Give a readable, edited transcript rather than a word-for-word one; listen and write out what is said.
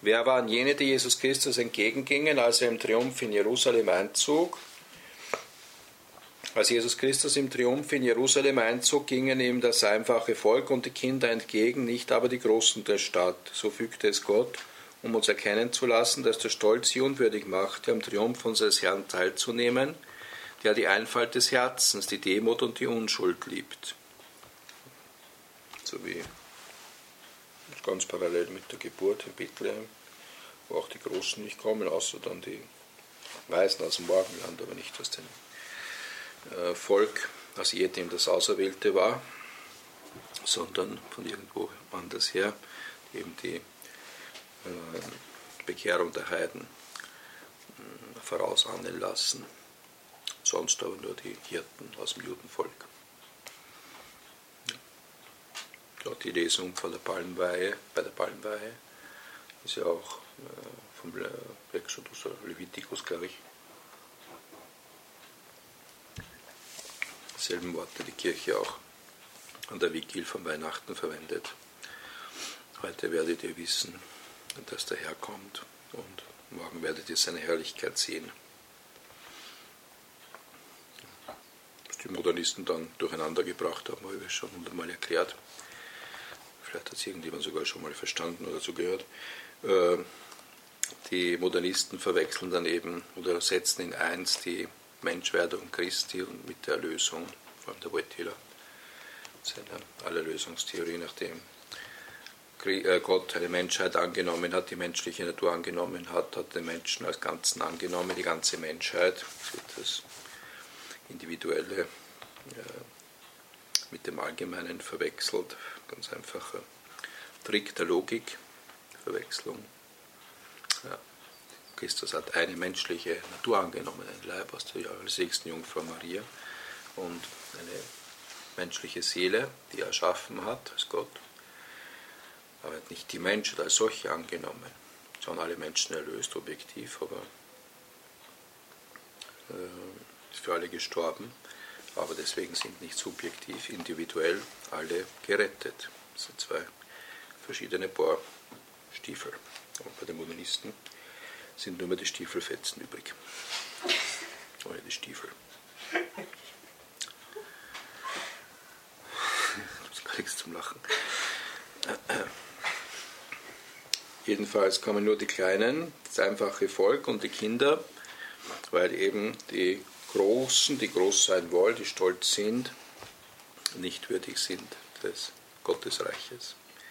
Wer waren jene, die Jesus Christus entgegengingen, als er im Triumph in Jerusalem einzog? Als Jesus Christus im Triumph in Jerusalem einzog, gingen ihm das einfache Volk und die Kinder entgegen, nicht aber die Großen der Stadt. So fügte es Gott, um uns erkennen zu lassen, dass der Stolz sie unwürdig machte, am Triumph unseres Herrn teilzunehmen, der die Einfalt des Herzens, die Demut und die Unschuld liebt. So wie ganz parallel mit der Geburt in Bethlehem, wo auch die Großen nicht kommen, außer dann die Weisen aus dem Morgenland, aber nicht aus dem Volk, aus jedem das Auserwählte war, sondern von irgendwo anders her, eben die Bekehrung der Heiden vorausahnen lassen. Sonst aber nur die Hirten aus dem Judenvolk. Dort die Lesung von der Palmweihe, bei der Palmweihe ist ja auch vom Exodus oder Levitikus, glaube ich, selben Worte die Kirche auch an der Vigil von Weihnachten verwendet. Heute werdet ihr wissen, dass der Herr kommt und morgen werdet ihr seine Herrlichkeit sehen. Was die Modernisten dann durcheinander gebracht haben, habe ich schon 100-mal erklärt. Vielleicht hat es irgendjemand sogar schon mal verstanden oder zugehört. Die Modernisten verwechseln dann eben oder setzen in eins die Menschwerdung Christi und mit der Erlösung, vor allem der Wojtyla, seiner Allerlösungstheorie, nachdem Gott eine Menschheit angenommen hat, die menschliche Natur angenommen hat, hat den Menschen als Ganzen angenommen, die ganze Menschheit, es wird das Individuelle mit dem Allgemeinen verwechselt, ganz einfacher Trick der Logik, Verwechslung. Ja. Christus hat eine menschliche Natur angenommen, ein Leib aus der allerseligsten Jungfrau Maria und eine menschliche Seele, die er erschaffen hat als Gott. Aber er hat nicht die Menschheit als solche angenommen, sondern alle Menschen erlöst, objektiv, aber ist für alle gestorben. Aber deswegen sind nicht subjektiv, individuell alle gerettet. Das sind zwei verschiedene Paar Stiefel. Und bei den Modernisten sind nur mehr die Stiefelfetzen übrig. Ohne die Stiefel. Das ist gar nichts zum Lachen. Jedenfalls kommen nur die Kleinen, das einfache Volk und die Kinder, weil eben die Großen, die groß sein wollen, die stolz sind, nicht würdig sind des Gottesreiches.